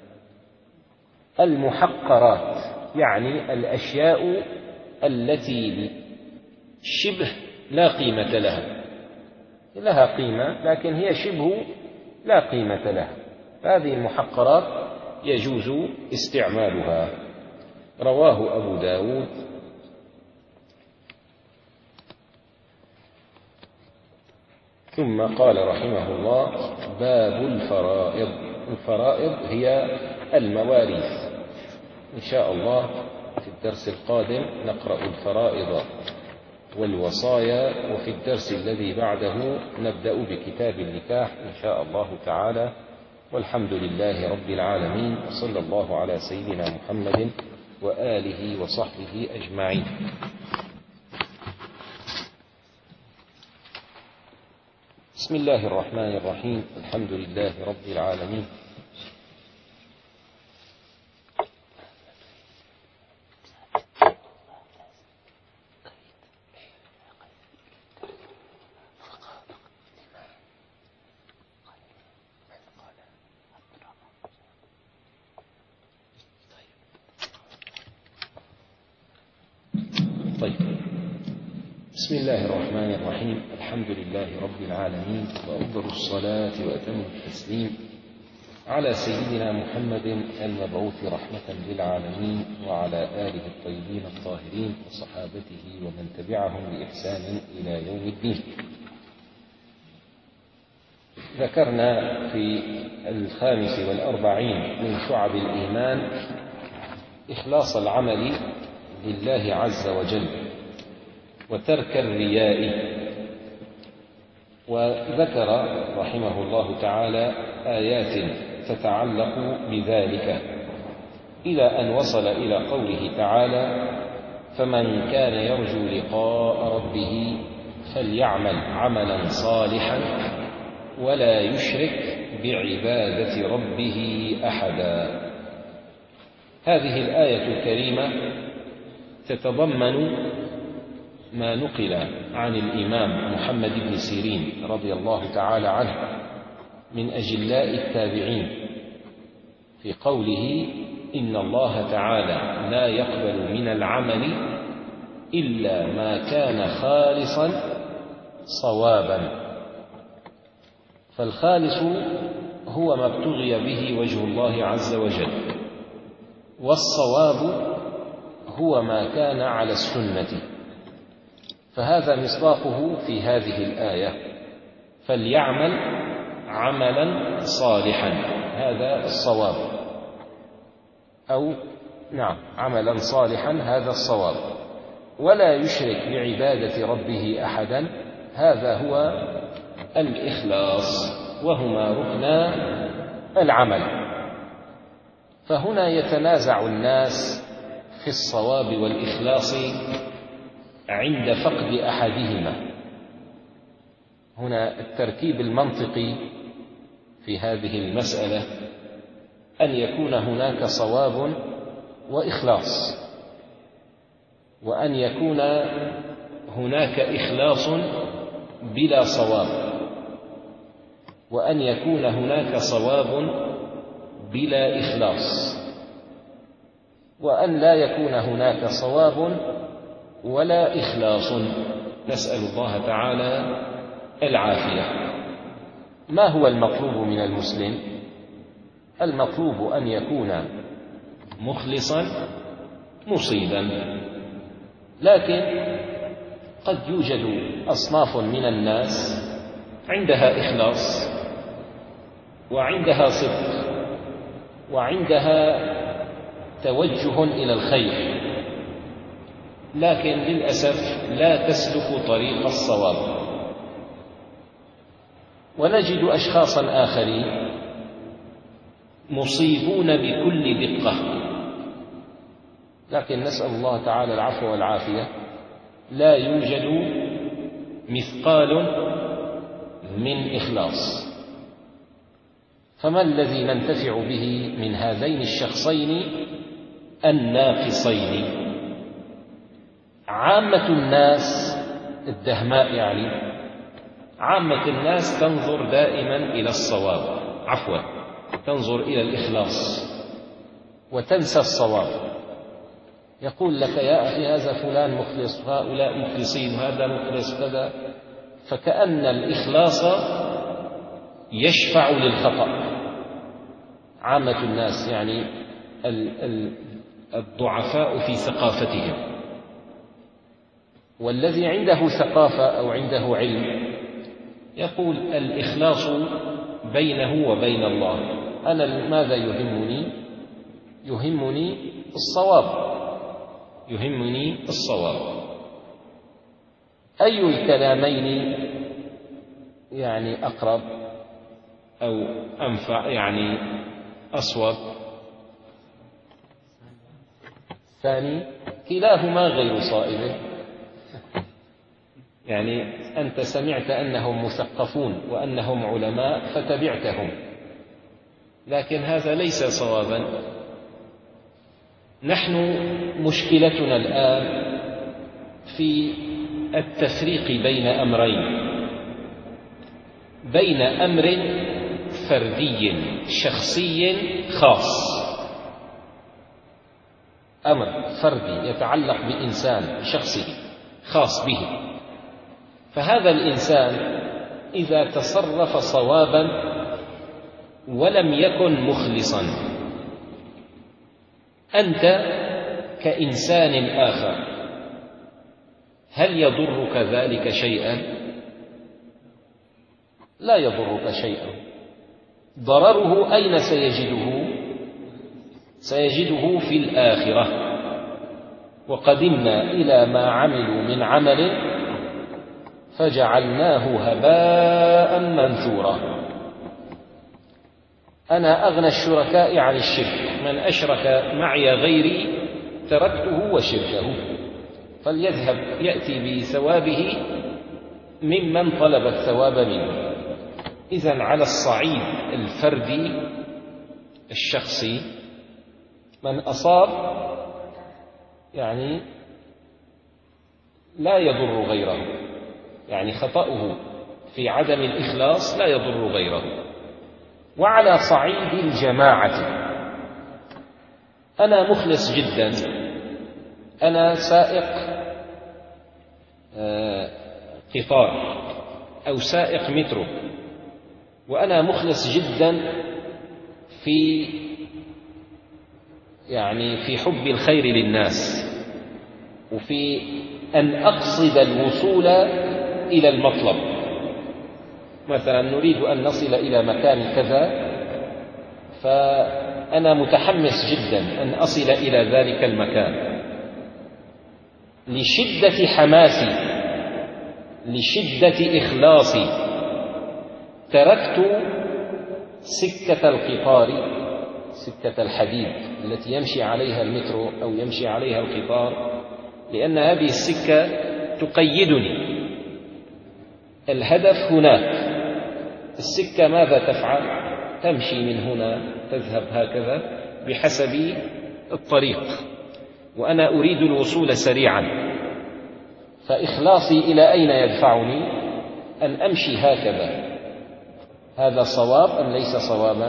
S1: المحقرات، يعني الأشياء التي شبه لا قيمة لها، لها قيمة لكن هي شبه لا قيمة لها، هذه المحقرات يجوز استعمالها. رواه أبو داود. ثم قال رحمه الله: باب الفرائض. الفرائض هي المواريث. إن شاء الله في الدرس القادم نقرأ الفرائض والوصايا، وفي الدرس الذي بعده نبدأ بكتاب النكاح إن شاء الله تعالى. والحمد لله رب العالمين، وصلى الله على سيدنا محمد وآله وصحبه أجمعين. بسم الله الرحمن الرحيم. الحمد لله رب العالمين، طيب. بسم الله الرحمن الرحيم. الحمد لله رب العالمين، وأفضل الصلاة وأتم التسليم على سيدنا محمد المبعوث رحمة للعالمين، وعلى آله الطيبين الطاهرين وصحابته ومن تبعهم بإحسان إلى يوم الدين. ذكرنا في الخامس والأربعين من شعب الإيمان إخلاص العمل لله عز وجل وترك الرياء، وذكر رحمه الله تعالى آيات تتعلق بذلك إلى أن وصل إلى قوله تعالى: فمن كان يرجو لقاء ربه فليعمل عملا صالحا ولا يشرك بعبادة ربه أحدا. هذه الآية الكريمة تتضمن ما نقل عن الإمام محمد بن سيرين رضي الله تعالى عنه من أجلاء التابعين في قوله: إن الله تعالى لا يقبل من العمل إلا ما كان خالصا صوابا. فالخالص هو ما ابتغي به وجه الله عز وجل، والصواب هو ما كان على السنة. فهذا مصداقه في هذه الآية: فليعمل عملا صالحا، هذا الصواب، أو نعم عملا صالحا هذا الصواب، ولا يشرك بعبادة ربه أحدا، هذا هو الإخلاص، وهما ركنا العمل. فهنا يتنازع الناس في الصواب والإخلاص عند فقد أحدهما. هنا التركيب المنطقي في هذه المسألة أن يكون هناك صواب وإخلاص، وأن يكون هناك إخلاص بلا صواب، وأن يكون هناك صواب بلا إخلاص، وأن لا يكون هناك صواب ولا إخلاص. نسأل الله تعالى العافية. ما هو المطلوب من المسلم؟ المطلوب أن يكون مخلصا مصيبا، لكن قد يوجد أصناف من الناس عندها إخلاص وعندها صدق وعندها توجه إلى الخير، لكن للأسف لا تسلك طريق الصواب. ونجد أشخاصا آخرين مصيبون بكل دقة، لكن نسأل الله تعالى العفو والعافية، لا يوجد مثقال من إخلاص. فما الذي ننتفع به من هذين الشخصين الناقصين؟ عامة الناس الدهماء، يعني عامة الناس تنظر دائما إلى الصواب، عفوا تنظر إلى الإخلاص وتنسى الصواب. يقول لك يا أخي هذا فلان مخلص وهؤلاء مخلصين وهذا مخلص كذا، فكأن الإخلاص يشفع للخطأ. عامة الناس يعني الضعفاء في ثقافتهم، والذي عنده ثقافة أو عنده علم يقول الإخلاص بينه وبين الله. أنا ماذا يهمني؟ يهمني الصواب، يهمني الصواب. أي الكلامين يعني أقرب أو أنفع، يعني أصوب؟ الثاني، كلاهما غير صائب. يعني أنت سمعت أنهم مثقفون وأنهم علماء فتبعتهم، لكن هذا ليس صوابا. نحن مشكلتنا الآن في التفريق بين أمرين، بين أمر فردي شخصي خاص، أمر فردي يتعلق بإنسان شخصي خاص به، فهذا الإنسان إذا تصرف صوابا ولم يكن مخلصا، أنت كإنسان آخر هل يضرك ذلك شيئا؟ لا يضرك شيئا. ضرره أين سيجده؟ سيجده في الآخرة. وقدمنا إلى ما عملوا من عمل فجعلناه هباء منثورا. أنا أغنى الشركاء عن الشرك، من أشرك معي غيري تركته وشركه، فليذهب يأتي بثوابه ممن طلب الثواب منه. إذن على الصعيد الفردي الشخصي من أصاب يعني لا يضر غيره، يعني خطأه في عدم الإخلاص لا يضر غيره. وعلى صعيد الجماعة أنا مخلص جدا، أنا سائق قطار أو سائق مترو، وأنا مخلص جدا في يعني في حب الخير للناس وفي أن أقصد الوصول إلى المطلب. مثلا نريد أن نصل إلى مكان كذا، فأنا متحمس جدا أن أصل إلى ذلك المكان، لشدة حماسي لشدة إخلاصي تركت سكة القطار، سكة الحديد التي يمشي عليها المترو أو يمشي عليها القطار، لأن هذه السكة تقيدني. الهدف هناك، السكة ماذا تفعل؟ تمشي من هنا تذهب هكذا بحسب الطريق، وأنا أريد الوصول سريعا، فإخلاصي إلى أين يدفعني؟ أن أمشي هكذا. هذا صواب أم ليس صوابا؟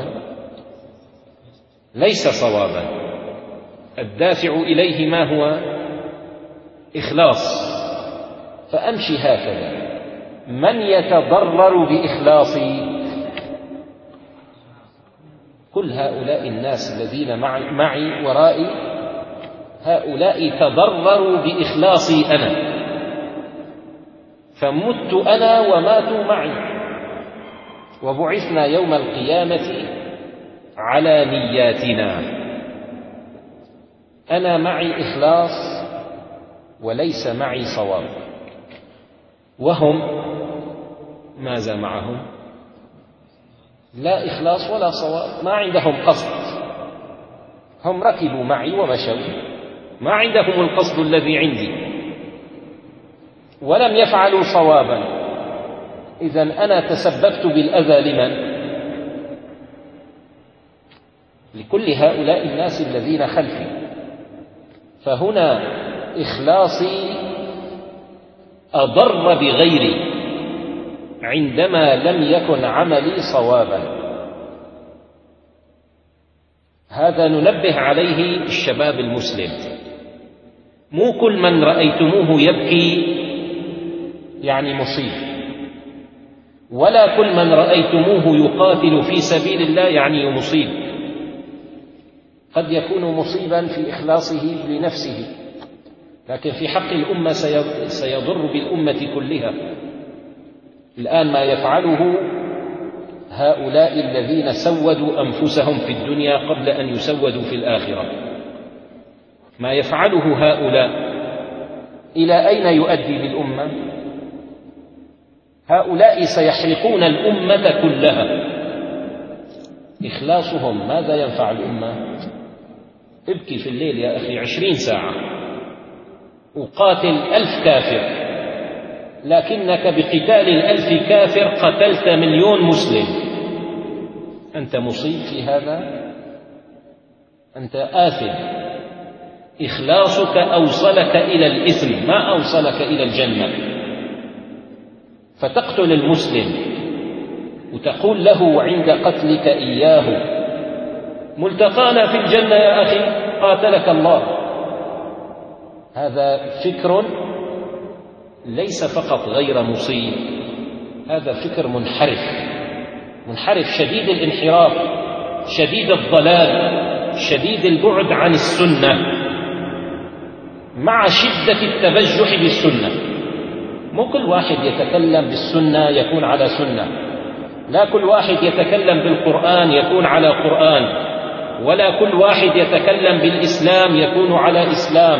S1: ليس صوابا. الدافع إليه ما هو؟ إخلاص. فأمشي هكذا. من يتضرر بإخلاصي؟ كل هؤلاء الناس الذين معي ورائي، هؤلاء تضرروا بإخلاصي أنا، فمت أنا وماتوا معي، وبعثنا يوم القيامة على نياتنا. أنا معي إخلاص وليس معي صواب، وهم ماذا معهم؟ لا إخلاص ولا صواب، ما عندهم قصد. هم ركبوا معي ومشوا، ما عندهم القصد الذي عندي، ولم يفعلوا صوابا. إذن أنا تسببت بالأذى لمن؟ لكل هؤلاء الناس الذين خلفي. فهنا إخلاصي أضر بغيري عندما لم يكن عملي صوابا. هذا ننبه عليه الشباب المسلم. مو كل من رأيتموه يبكي يعني مصيب، ولا كل من رأيتموه يقاتل في سبيل الله يعني مصيب. قد يكون مصيبا في إخلاصه لنفسه، لكن في حق الأمة سيضر بالأمة كلها. الآن ما يفعله هؤلاء الذين سودوا أنفسهم في الدنيا قبل أن يسودوا في الآخرة، ما يفعله هؤلاء إلى أين يؤدي بالأمة؟ هؤلاء سيحرقون الأمة كلها. إخلاصهم ماذا ينفع الأمة؟ ابكي في الليل يا أخي عشرين ساعة وقاتل ألف كافر، لكنك بقتال الألف كافر قتلت مليون مسلم. أنت مصيب في هذا، أنت آثم. إخلاصك أوصلك إلى الإثم، ما أوصلك إلى الجنة. فتقتل المسلم وتقول له عند قتلك إياه ملتقانا في الجنة يا أخي قاتلك الله. هذا فكر ليس فقط غير مصيب، هذا فكر منحرف، منحرف شديد الانحراف، شديد الضلال، شديد البعد عن السنة، مع شدة التبجح بالسنة. مو كل واحد يتكلم بالسنة يكون على سنة، لا كل واحد يتكلم بالقرآن يكون على قرآن، ولا كل واحد يتكلم بالإسلام يكون على إسلام.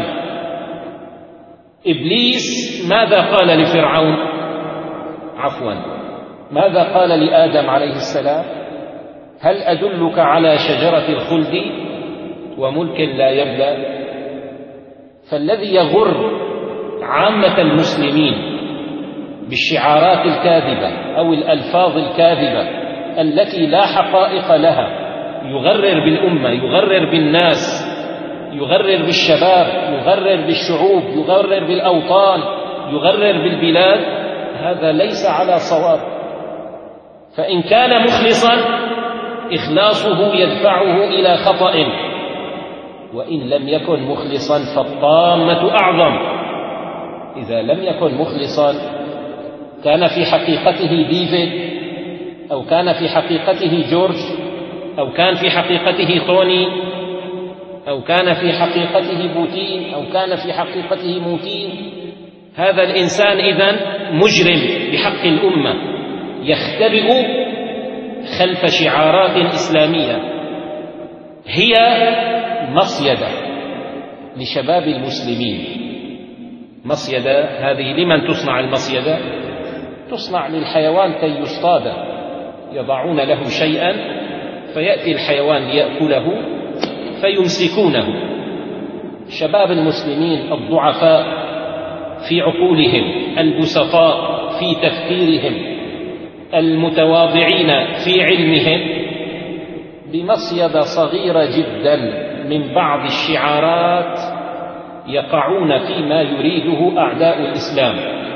S1: إبليس ماذا قال لفرعون؟ عفوا ماذا قال لآدم عليه السلام؟ هل أدلك على شجرة الخلد وملك لا يبلى؟ فالذي يغر عامة المسلمين بالشعارات الكاذبة أو الألفاظ الكاذبة التي لا حقائق لها، يغرر بالأمة، يغرر بالناس، يغرر بالشباب، يغرر بالشعوب، يغرر بالأوطان، يغرر بالبلاد، هذا ليس على صواب. فإن كان مخلصا إخلاصه يدفعه إلى خطأ، وإن لم يكن مخلصا فالطامة أعظم. إذا لم يكن مخلصا كان في حقيقته ديفيد، أو كان في حقيقته جورج، أو كان في حقيقته توني، أو كان في حقيقته بوتين، أو كان في حقيقته موتين، هذا الإنسان إذن مجرم بحق الأمة، يختبئ خلف شعارات إسلامية هي مصيدة لشباب المسلمين. مصيدة هذه لمن تصنع المصيدة؟ تصنع للحيوان كي يصطاد، يضعون له شيئا فيأتي الحيوان ليأكله فيمسكونه. شباب المسلمين الضعفاء في عقولهم، البسطاء في تفكيرهم، المتواضعين في علمهم، بمصيدة صغيرة جدا من بعض الشعارات يقعون فيما يريده أعداء الإسلام.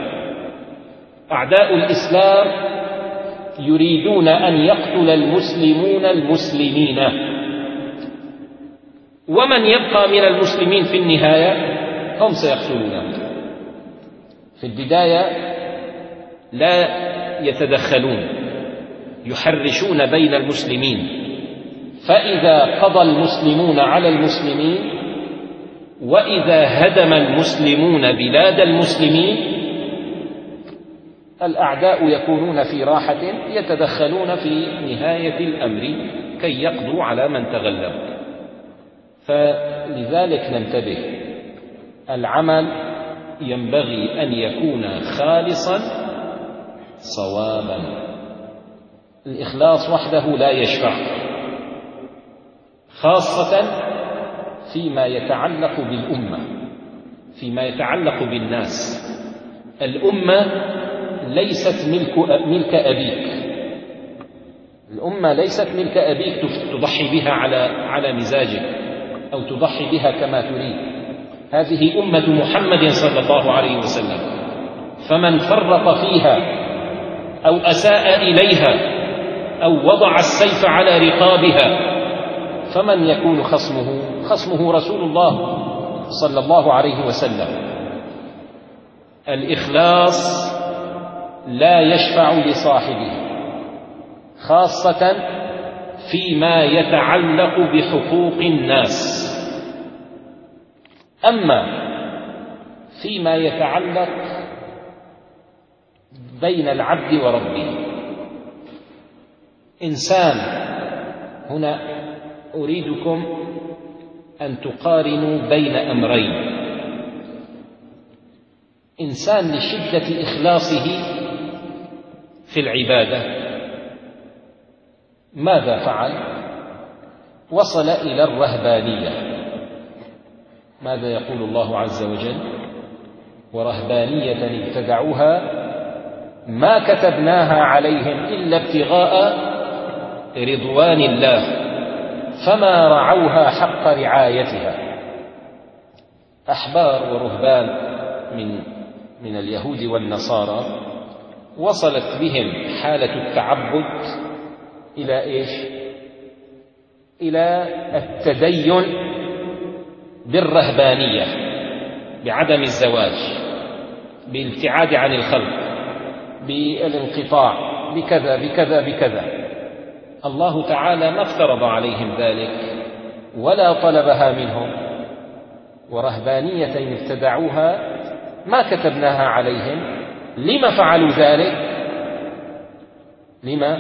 S1: أعداء الإسلام يريدون أن يقتل المسلمون المسلمين، ومن يبقى من المسلمين في النهاية هم سيقتلونه. في البداية لا يتدخلون، يحرشون بين المسلمين، فإذا قضى المسلمون على المسلمين وإذا هدم المسلمون بلاد المسلمين الأعداء يكونون في راحة يتدخلون في نهاية الأمر كي يقضوا على من تغلب. فلذلك ننتبه، العمل ينبغي أن يكون خالصا صوابا. الإخلاص وحده لا يشفع، خاصة فيما يتعلق بالأمة، فيما يتعلق بالناس. الأمة ليست ملك ملك أبيك، الأمة ليست ملك أبيك تضحي بها على على مزاجك أو تضحي بها كما تريد. هذه أمة محمد صلى الله عليه وسلم، فمن فرط فيها أو أساء إليها أو وضع السيف على رقابها فمن يكون خصمه؟ خصمه رسول الله صلى الله عليه وسلم. الإخلاص لا يشفع لصاحبه، خاصة فيما يتعلق بحقوق الناس. أما فيما يتعلق بين العبد وربه، إنسان، هنا أريدكم أن تقارنوا بين أمرين. إنسان لشدة إخلاصه في العبادة ماذا فعل؟ وصل إلى الرهبانية. ماذا يقول الله عز وجل؟ ورهبانية ابتدعوها ما كتبناها عليهم إلا ابتغاء رضوان الله فما رعوها حق رعايتها. أحبار ورهبان من من اليهود والنصارى وصلت بهم حالة التعبد إلى إيش؟ إلى التدين بالرهبانية، بعدم الزواج، بالابتعاد عن الخلق، بالانقطاع، بكذا بكذا بكذا. الله تعالى ما افترض عليهم ذلك ولا طلبها منهم، ورهبانية ابتدعوها ما كتبناها عليهم. لما فعلوا ذلك؟ لما؟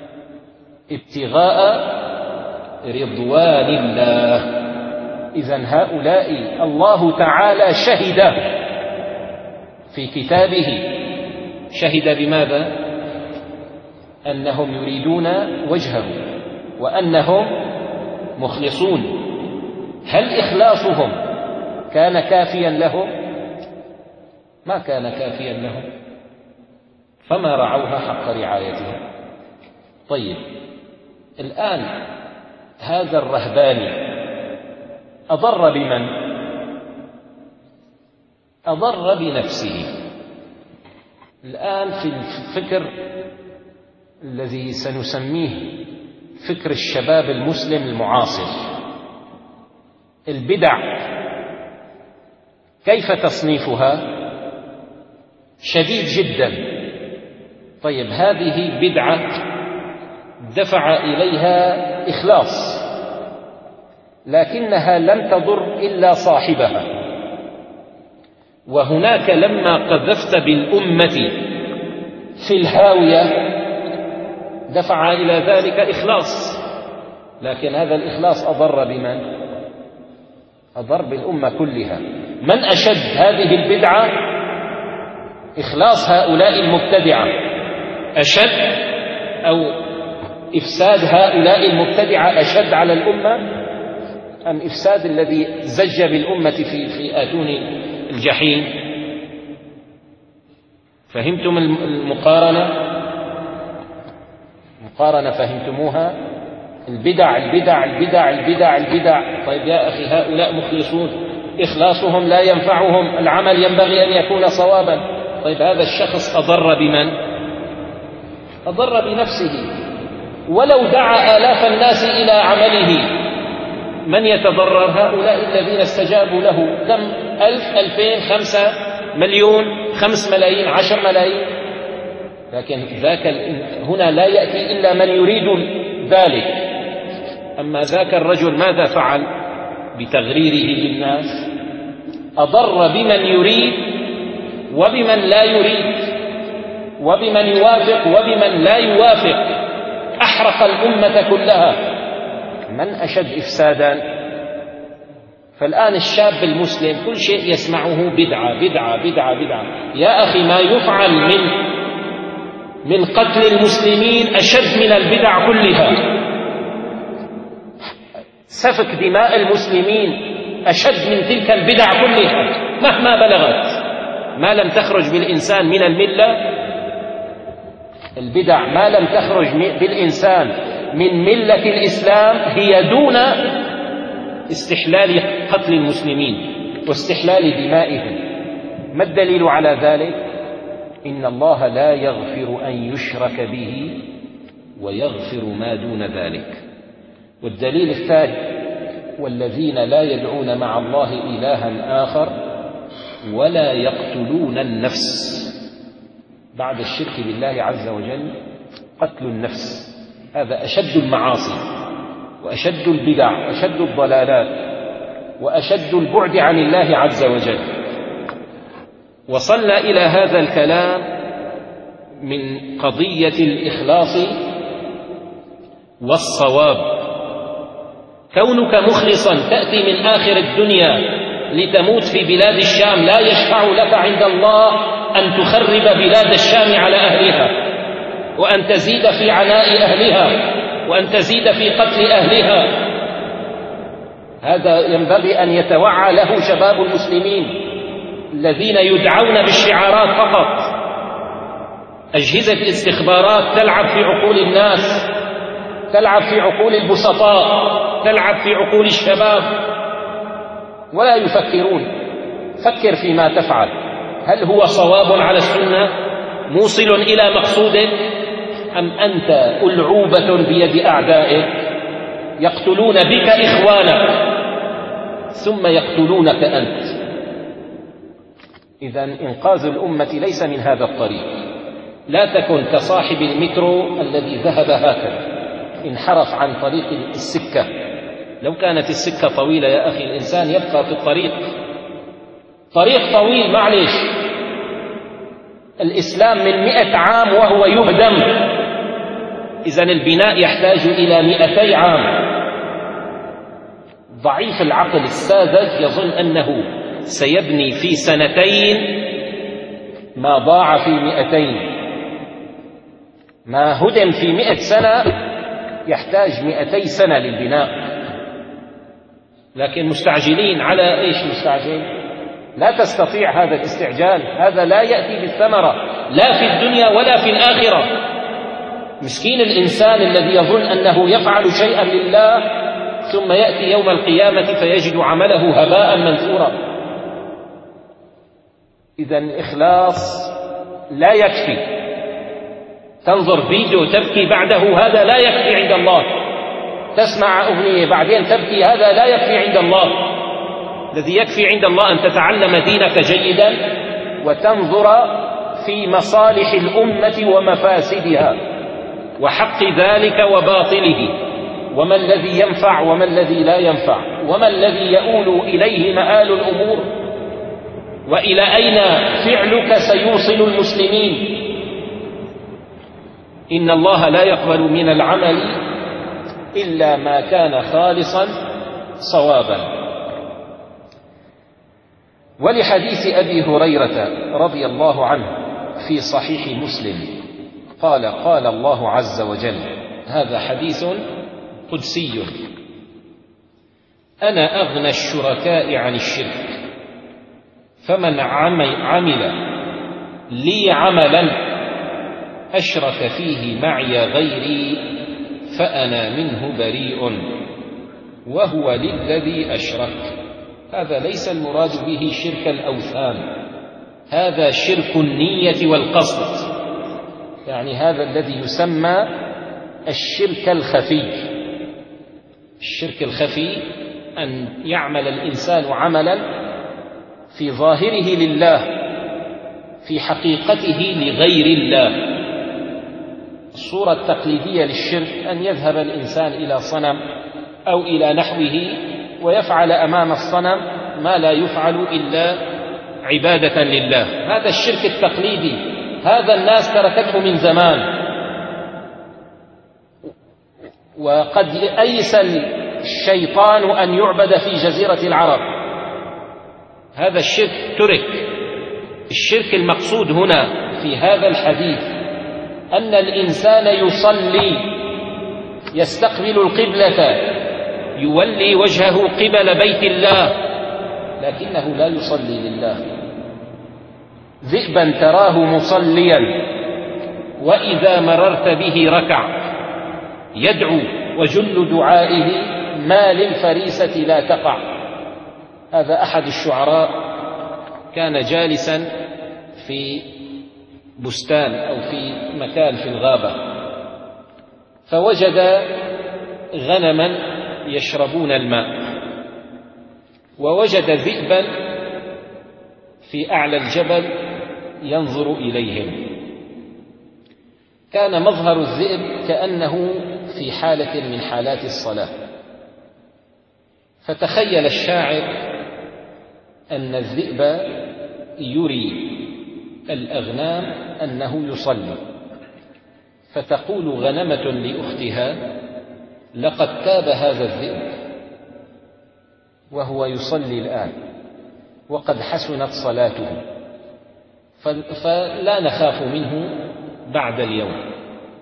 S1: ابتغاء رضوان الله. إذن هؤلاء الله تعالى شهد في كتابه، شهد بماذا؟ أنهم يريدون وجهه وأنهم مخلصون. هل إخلاصهم كان كافيا لهم؟ ما كان كافيا لهم، فما رعوها حق رعايتها. طيب، الآن هذا الرهباني أضر بمن؟ أضر بنفسه. الآن في الفكر الذي سنسميه فكر الشباب المسلم المعاصر، البدع كيف تصنيفها؟ شديد جدا. طيب، هذه بدعة دفع إليها إخلاص، لكنها لم تضر إلا صاحبها. وهناك لما قذفت بالأمة في الهاوية دفع إلى ذلك إخلاص، لكن هذا الإخلاص أضر بمن؟ أضر بالأمة كلها. من أشد هذه البدعة؟ إخلاص هؤلاء المبتدعة أشد، أو إفساد هؤلاء المبتدعة أشد على الأمة، أم إفساد الذي زج بالأمة في في آتون الجحيم؟ فهمتم المقارنة؟ مقارنة فهمتموها؟ البدع البدع البدع البدع البدع. طيب يا أخي، هؤلاء مخلصون، إخلاصهم لا ينفعهم، العمل ينبغي أن يكون صوابا. طيب، هذا الشخص أضر بمن؟ أضر بنفسه. ولو دعا آلاف الناس إلى عمله من يتضرر؟ هؤلاء الذين استجابوا له، كم؟ ألف، ألفين، خمسة، مليون، خمس ملايين، عشر ملايين، لكن ذاك هنا لا يأتي إلا من يريد ذلك. أما ذاك الرجل ماذا فعل بتغريره للناس؟ أضر بمن يريد وبمن لا يريد، وبمن يوافق وبمن لا يوافق، أحرق الأمة كلها. من أشد إفسادا؟ فالآن الشاب المسلم كل شيء يسمعه بدعة بدعة بدعة بدعة. يا أخي ما يفعل من من قتل المسلمين أشد من البدع كلها. سفك دماء المسلمين أشد من تلك البدع كلها مهما بلغت، ما لم تخرج بالإنسان من الملة. البدع ما لم تخرج بالإنسان من ملة الإسلام هي دون استحلال قتل المسلمين واستحلال دمائهم. ما الدليل على ذلك؟ إن الله لا يغفر أن يشرك به ويغفر ما دون ذلك. والدليل الثاني: والذين لا يدعون مع الله إلها آخر ولا يقتلون النفس. بعد الشرك بالله عز وجل قتل النفس، هذا أشد المعاصي وأشد البدع وأشد الضلالات وأشد البعد عن الله عز وجل. وصلنا إلى هذا الكلام من قضية الإخلاص والصواب. كونك مخلصا تأتي من آخر الدنيا لتموت في بلاد الشام لا يشفع لك عند الله أن تخرب بلاد الشام على أهلها، وأن تزيد في عناء أهلها، وأن تزيد في قتل أهلها. هذا ينبغي أن يتوعى له شباب المسلمين الذين يدعون بالشعارات فقط. أجهزة الاستخبارات تلعب في عقول الناس، تلعب في عقول البسطاء، تلعب في عقول الشباب ولا يفكرون. فكر فيما تفعل، هل هو صواب على السنة موصل إلى مقصودك، أم أنت ألعوبة بيد أعدائك يقتلون بك إخوانك ثم يقتلونك أنت؟ إذن إنقاذ الأمة ليس من هذا الطريق. لا تكن كصاحب المترو الذي ذهب هكذا، انحرف عن طريق السكة. لو كانت السكة طويلة يا أخي الإنسان يبقى في الطريق، طريق طويل معلش. الإسلام من مئة عام وهو يهدم، إذن البناء يحتاج إلى مئتي عام. ضعيف العقل الساذج يظن أنه سيبني في سنتين ما ضاع في مئتين. ما هدم في مئة سنة يحتاج مئتي سنة للبناء. لكن مستعجلين على إيش؟ مستعجل. لا تستطيع هذا الاستعجال، هذا لا يأتي بالثمرة لا في الدنيا ولا في الآخرة. مسكين الإنسان الذي يظن أنه يفعل شيئا لله ثم يأتي يوم القيامة فيجد عمله هباء منثورا. إذن الإخلاص لا يكفي. تنظر فيديو تبكي بعده، هذا لا يكفي عند الله. تسمع أغنية بعدين تبكي، هذا لا يكفي عند الله. الذي يكفي عند الله أن تتعلم دينك جيدا وتنظر في مصالح الأمة ومفاسدها وحق ذلك وباطله، وما الذي ينفع وما الذي لا ينفع، وما الذي يؤول إليه مآل الأمور، وإلى أين فعلك سيوصل المسلمين. إن الله لا يقبل من العمل إلا ما كان خالصا صوابا. ولحديث أبي هريرة رضي الله عنه في صحيح مسلم قال: قال الله عز وجل، هذا حديث قدسي: أنا أغنى الشركاء عن الشرك، فمن عمل لي عملا أشرك فيه معي غيري فأنا منه بريء وهو للذي أشرك. هذا ليس المراد به شرك الأوثان، هذا شرك النية والقصد، يعني هذا الذي يسمى الشرك الخفي. الشرك الخفي أن يعمل الإنسان عملا في ظاهره لله في حقيقته لغير الله. الصورة التقليدية للشرك أن يذهب الإنسان إلى صنم أو إلى نحوه ويفعل أمام الصنم ما لا يفعل إلا عبادة لله. هذا الشرك التقليدي، هذا الناس تركته من زمان، وقد أيس الشيطان أن يعبد في جزيرة العرب. هذا الشرك ترك. الشرك المقصود هنا في هذا الحديث أن الإنسان يصلي، يستقبل القبلة، يولي وجهه قبل بيت الله، لكنه لا يصلي لله. ذئبا تراه مصليا وإذا مررت به ركع، يدعو وجل دعائه ما للفريسة لا تقع. هذا أحد الشعراء كان جالسا في بستان أو في مكان في الغابة، فوجد غنما يشربون الماء، ووجد ذئبا في أعلى الجبل ينظر إليهم. كان مظهر الذئب كأنه في حالة من حالات الصلاة، فتخيل الشاعر أن الذئب يري الأغنام أنه يصلي، فتقول غنمة لأختها: لقد تاب هذا الذئب وهو يصلي الآن وقد حسنت صلاته، فلا نخاف منه بعد اليوم.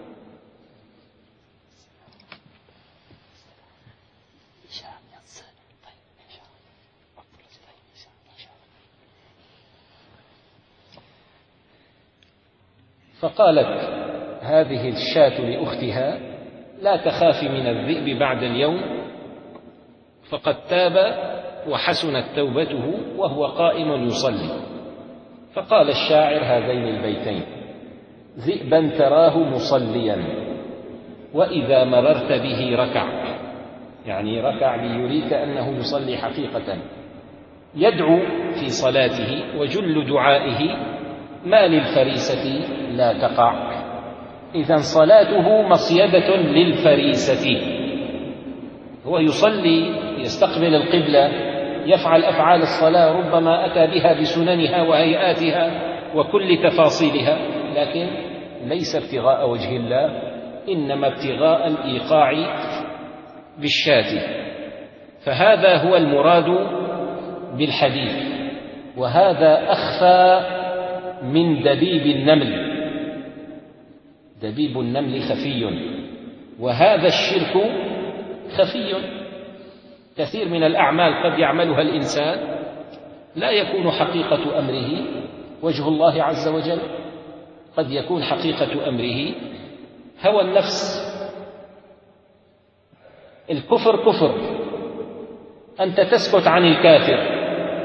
S1: فقالت هذه الشاة لأختها: لا تخافي من الذئب بعد اليوم، فقد تاب وحسنت توبته وهو قائم يصلي. فقال الشاعر هذين البيتين: ذئبا تراه مصليا وإذا مررت به ركع، يعني ركع ليريك أنه يصلي حقيقة، يدعو في صلاته وجل دعائه ما للفريسة لا تقع. إذن صلاته مصيدة للفريسة، هو يصلي، يستقبل القبلة، يفعل أفعال الصلاة، ربما أتى بها بسننها وهيئاتها وكل تفاصيلها، لكن ليس ابتغاء وجه الله، إنما ابتغاء الإيقاع بالشاة. فهذا هو المراد بالحديث، وهذا أخفى من دبيب النمل. دبيب النمل خفي، وهذا الشرك خفي. كثير من الأعمال قد يعملها الإنسان لا يكون حقيقة أمره وجه الله عز وجل، قد يكون حقيقة أمره هوى النفس. الكفر كفر، أنت تسكت عن الكافر،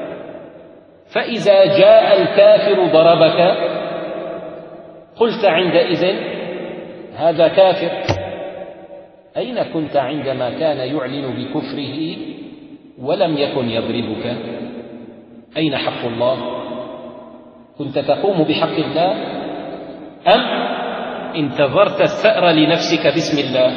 S1: فإذا جاء الكافر ضربك قلت عندئذ هذا كافر. أين كنت عندما كان يعلن بكفره ولم يكن يضربك؟ أين حق الله؟ كنت تقوم بحق الله أم انتظرت الثأر لنفسك باسم الله؟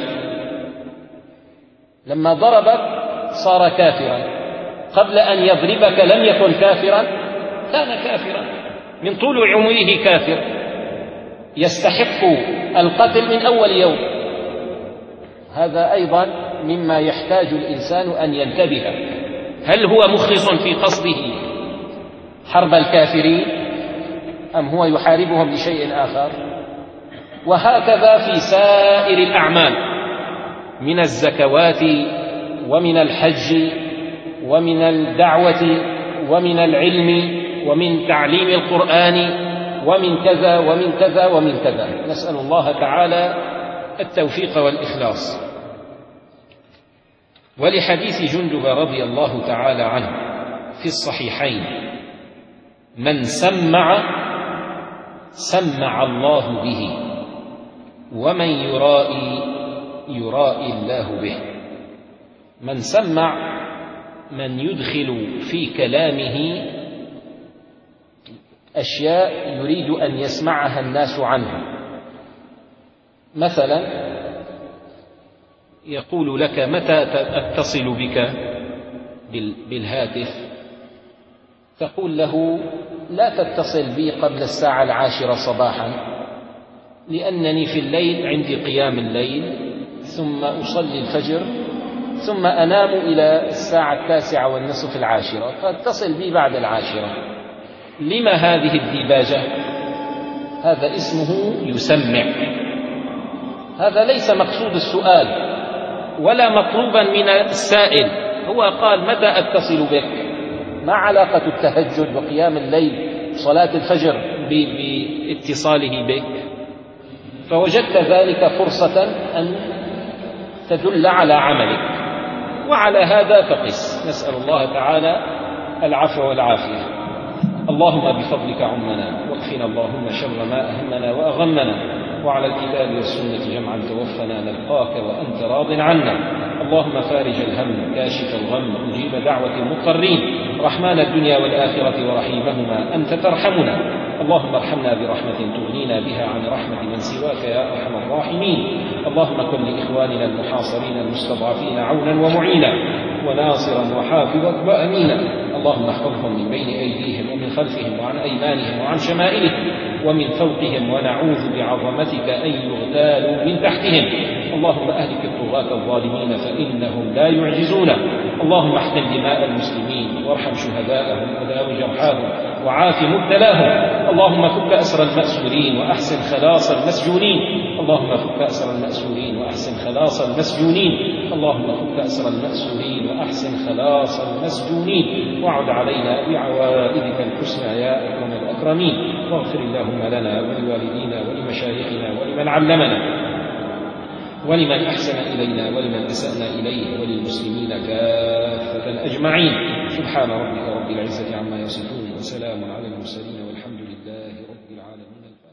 S1: لما ضربك صار كافرا، قبل أن يضربك لم يكن كافرا، كان كافرا من طول عمره، كافر يستحق القتل من أول يوم. هذا أيضا مما يحتاج الإنسان أن ينتبه، هل هو مخلص في قصده حرب الكافرين أم هو يحاربهم لشيء آخر؟ وهكذا في سائر الأعمال من الزكوات ومن الحج ومن الدعوة ومن العلم ومن تعليم القرآن ومن كذا ومن كذا ومن كذا. نسأل الله تعالى التوفيق والإخلاص. ولحديث جندب رضي الله تعالى عنه في الصحيحين: من سمع سمع الله به، ومن يرائي يرائي الله به. من سمع من يدخل في كلامه أشياء يريد أن يسمعها الناس عنه. مثلا يقول لك: متى أتصل بك بالهاتف؟ تقول له: لا تتصل بي قبل الساعة العاشرة صباحا، لأنني في الليل عندي قيام الليل، ثم أصلي الفجر، ثم أنام إلى الساعة التاسعة والنصف العاشرة، فاتصل بي بعد العاشرة. لما هذه الديباجة؟ هذا اسمه يسمع. هذا ليس مقصود السؤال ولا مطلوبا من السائل. هو قال: متى أتصل بك؟ ما علاقة التهجد وقيام الليل وصلاة الفجر باتصاله بك؟ فوجدت ذلك فرصة أن تدل على عملك، وعلى هذا فقس. نسأل الله تعالى العفو والعافية. اللهم بفضلك عمنا، واكفنا اللهم شر ما أهمنا وأغمنا، وعلى الكتاب والسنة جمعا توفنا نلقاك وأنت راض عنا. اللهم فارج الهم، كاشف الغم، مجيب دعوة المضطرين، رحمن الدنيا والآخرة ورحيمهما، أنت ترحمنا. اللهم ارحمنا برحمة تغنينا بها عن رحمة من سواك يا أرحم الراحمين. اللهم كن لإخواننا المحاصرين المستضعفين عونا ومعينا وناصرا وحافظا وأمينا. اللهم احفظهم من بين أيديهم ومن خلفهم وعن أيمانهم وعن شمائلهم ومن فوقهم، ونعوذ بعظمتك أن يغتالوا من تحتهم. اللهم أهلك الطغاة الظالمين فإنهم لا يعجزون. اللهم احقن دماء المسلمين وارحم شهداءهم وداو جرحاهم وعاف مبتلاهم. اللهم فك أسر المأسورين وأحسن خلاص المسجونين. اللهم فك أسر المأسورين وأحسن خلاص المسجونين. اللهم فك أسر المأسورين وأحسن خلاص المسجونين. وعد علينا بعوائدك الحسنى يا أكرم الأكرمين. واغفر اللهم لنا ولوالدينا ولمشايخنا ولمن علمنا ولمن أحسن إلينا ولمن أسأنا إليه وللمسلمين كافة أجمعين. سبحان ربك رب العزة عما يصفون، وسلام على المرسلين، والحمد لله رب العالمين.